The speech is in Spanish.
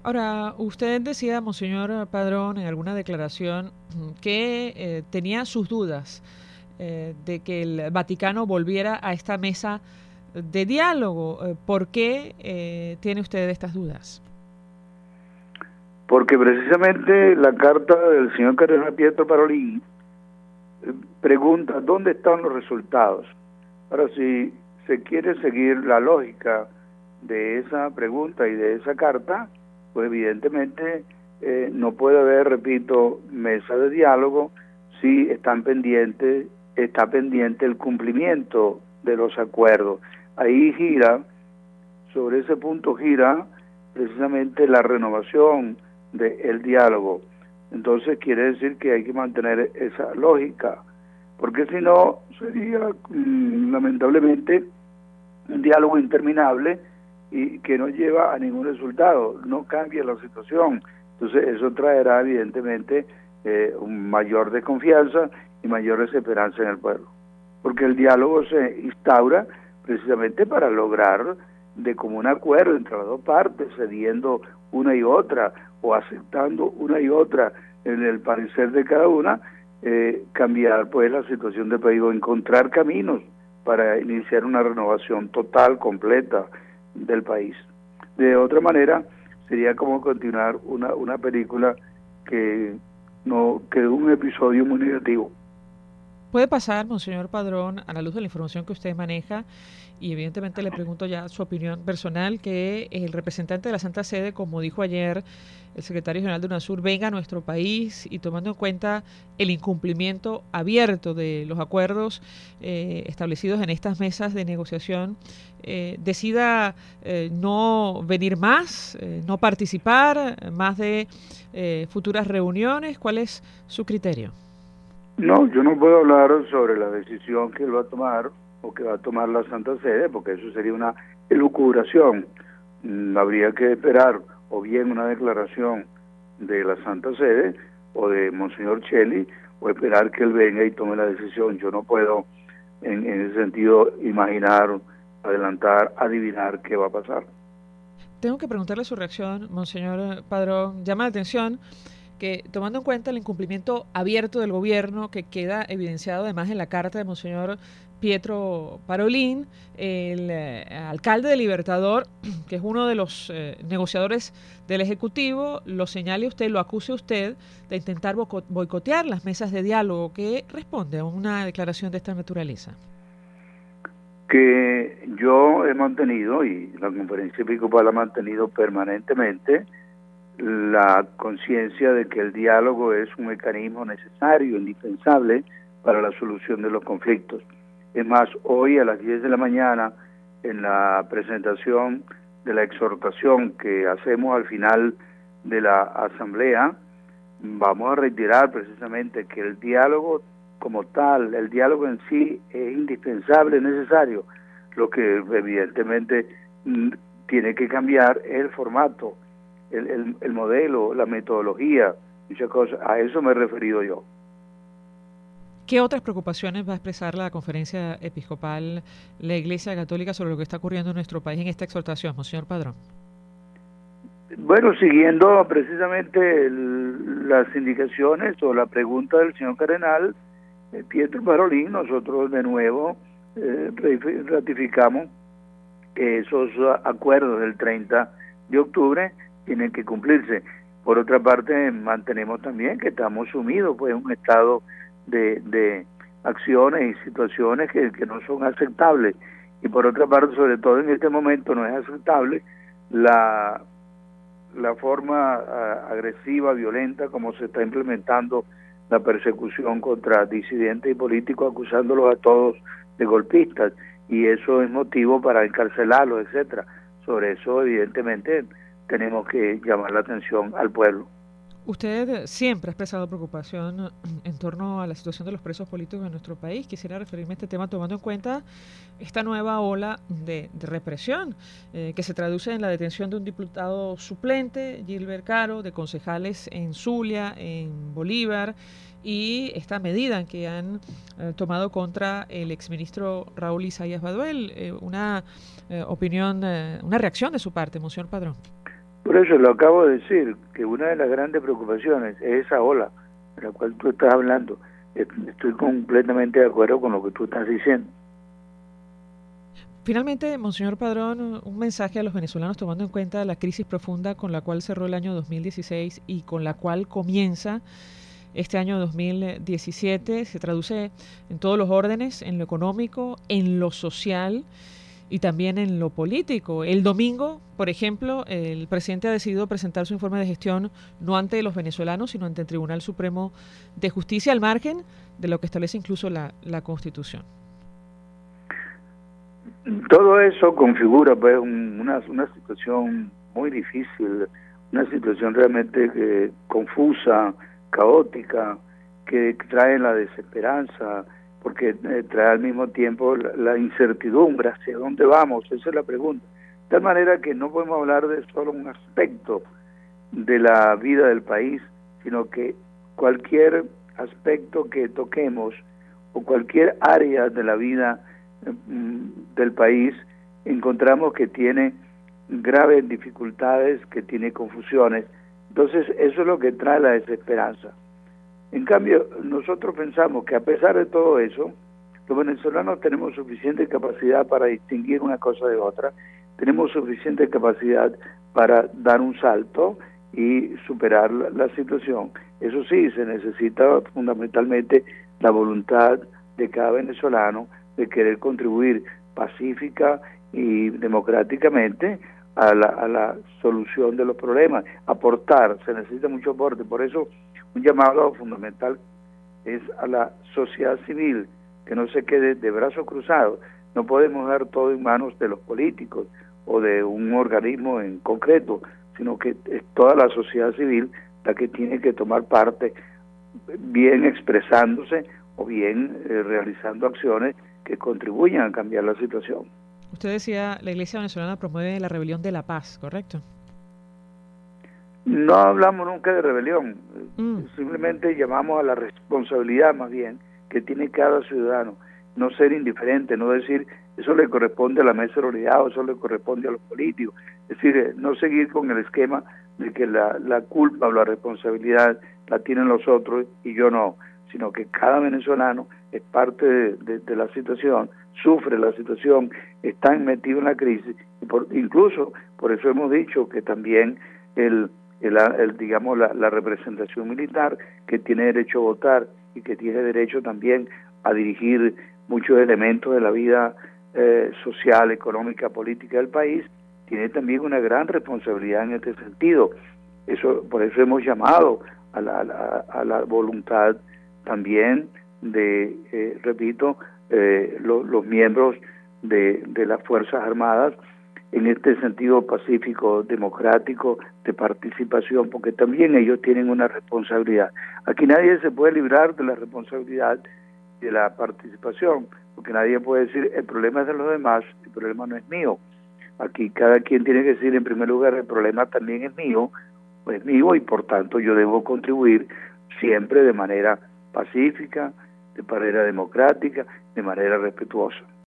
Ahora, usted decía, Monseñor Padrón, en alguna declaración que tenía sus dudas de que el Vaticano volviera a esta mesa de diálogo. ¿Por qué tiene usted estas dudas? Porque precisamente la carta del señor cardenal Pietro Parolin pregunta dónde están los resultados. Ahora, si se quiere seguir la lógica de esa pregunta y de esa carta, pues evidentemente no puede haber, repito, mesa de diálogo si está pendiente el cumplimiento de los acuerdos. Ahí sobre ese punto gira precisamente la renovación del diálogo. Entonces quiere decir que hay que mantener esa lógica, porque si no sería lamentablemente un diálogo interminable y que no lleva a ningún resultado, no cambia la situación. Entonces eso traerá evidentemente un mayor desconfianza y mayor desesperanza en el pueblo, porque el diálogo se instaura precisamente para lograr de común acuerdo entre las dos partes, cediendo una y otra o aceptando una y otra en el parecer de cada una, cambiar pues la situación del país o encontrar caminos para iniciar una renovación total, completa del país. De otra manera, sería como continuar una película que un episodio muy negativo. Puede pasar, Monseñor Padrón, a la luz de la información que usted maneja, y evidentemente le pregunto ya su opinión personal, que el representante de la Santa Sede, como dijo ayer el secretario general de UNASUR, venga a nuestro país y tomando en cuenta el incumplimiento abierto de los acuerdos establecidos en estas mesas de negociación, decida no venir más, no participar más de futuras reuniones. ¿Cuál es su criterio? No, yo no puedo hablar sobre la decisión que él va a tomar o que va a tomar la Santa Sede, porque eso sería una elucubración. Habría que esperar o bien una declaración de la Santa Sede o de Monseñor Cheli, o esperar que él venga y tome la decisión. Yo no puedo, en ese sentido, imaginar, adelantar, adivinar qué va a pasar. Tengo que preguntarle su reacción, Monseñor Padrón. Llama la atención que, tomando en cuenta el incumplimiento abierto del gobierno que queda evidenciado además en la carta de Monseñor Pietro Parolin, el alcalde de Libertador, que es uno de los negociadores del Ejecutivo, lo señale usted, lo acuse usted de intentar boicotear las mesas de diálogo. ¿Qué responde a una declaración de esta naturaleza? Que yo he mantenido, y la Conferencia Episcopal la ha mantenido permanentemente, la conciencia de que el diálogo es un mecanismo necesario, indispensable para la solución de los conflictos. Es más, hoy a las 10 de la mañana, en la presentación de la exhortación que hacemos al final de la asamblea, vamos a reiterar precisamente que el diálogo como tal, el diálogo en sí es indispensable, necesario. Lo que evidentemente tiene que cambiar es el formato, el modelo, la metodología, muchas cosas. A eso me he referido yo. ¿Qué otras preocupaciones va a expresar la Conferencia Episcopal, la Iglesia Católica, sobre lo que está ocurriendo en nuestro país en esta exhortación, Monseñor Padrón? Bueno, siguiendo precisamente las indicaciones o la pregunta del señor cardenal Pietro Parolin, nosotros de nuevo ratificamos que esos acuerdos del 30 de octubre tienen que cumplirse. Por otra parte, mantenemos también que estamos sumidos pues, en un estado de acciones y situaciones que no son aceptables. Y por otra parte, sobre todo en este momento, no es aceptable la forma agresiva, violenta, como se está implementando la persecución contra disidentes y políticos, acusándolos a todos de golpistas, y eso es motivo para encarcelarlos, etcétera. Sobre eso, evidentemente, tenemos que llamar la atención al pueblo. Usted siempre ha expresado preocupación en torno a la situación de los presos políticos en nuestro país. Quisiera referirme a este tema tomando en cuenta esta nueva ola de represión que se traduce en la detención de un diputado suplente, Gilbert Caro, de concejales en Zulia, en Bolívar, y esta medida que han tomado contra el exministro Raúl Isaías Baduel. Una opinión, una reacción de su parte, Monseñor Padrón. Por eso lo acabo de decir, que una de las grandes preocupaciones es esa ola de la cual tú estás hablando. Estoy completamente de acuerdo con lo que tú estás diciendo. Finalmente, Monseñor Padrón, un mensaje a los venezolanos tomando en cuenta la crisis profunda con la cual cerró el año 2016 y con la cual comienza este año 2017. Se traduce en todos los órdenes, en lo económico, en lo social y también en lo político. El domingo, por ejemplo, el presidente ha decidido presentar su informe de gestión no ante los venezolanos, sino ante el Tribunal Supremo de Justicia, al margen de lo que establece incluso la Constitución. Todo eso configura pues una situación muy difícil, una situación realmente confusa, caótica, que trae la desesperanza, porque trae al mismo tiempo la incertidumbre hacia dónde vamos, esa es la pregunta. De tal manera que no podemos hablar de solo un aspecto de la vida del país, sino que cualquier aspecto que toquemos o cualquier área de la vida del país, encontramos que tiene graves dificultades, que tiene confusiones. Entonces, eso es lo que trae la desesperanza. En cambio, nosotros pensamos que a pesar de todo eso, los venezolanos tenemos suficiente capacidad para distinguir una cosa de otra, tenemos suficiente capacidad para dar un salto y superar la situación. Eso sí, se necesita fundamentalmente la voluntad de cada venezolano de querer contribuir pacífica y democráticamente a la solución de los problemas, aportar, se necesita mucho aporte. Por eso un llamado fundamental es a la sociedad civil, que no se quede de brazos cruzados. No podemos dar todo en manos de los políticos o de un organismo en concreto, sino que es toda la sociedad civil la que tiene que tomar parte, bien expresándose o bien realizando acciones que contribuyan a cambiar la situación. Usted decía, la Iglesia venezolana promueve la rebelión de la paz, ¿correcto? No hablamos nunca de rebelión, simplemente llamamos a la responsabilidad más bien que tiene cada ciudadano, no ser indiferente, no decir eso le corresponde a la mesa de unidad o eso le corresponde a los políticos, es decir, no seguir con el esquema de que la culpa o la responsabilidad la tienen los otros y yo no, sino que cada venezolano es parte de la situación, sufre la situación, está metido en la crisis, y incluso por eso hemos dicho que también digamos la representación militar, que tiene derecho a votar y que tiene derecho también a dirigir muchos elementos de la vida social, económica, política del país, tiene también una gran responsabilidad en este sentido. Por eso hemos llamado a la voluntad también de, repito, los miembros de las Fuerzas Armadas en este sentido pacífico, democrático, de participación, porque también ellos tienen una responsabilidad. Aquí nadie se puede librar de la responsabilidad de la participación, porque nadie puede decir el problema es de los demás, el problema no es mío. Aquí cada quien tiene que decir en primer lugar el problema también es mío y por tanto yo debo contribuir siempre de manera pacífica, de manera democrática, de manera respetuosa.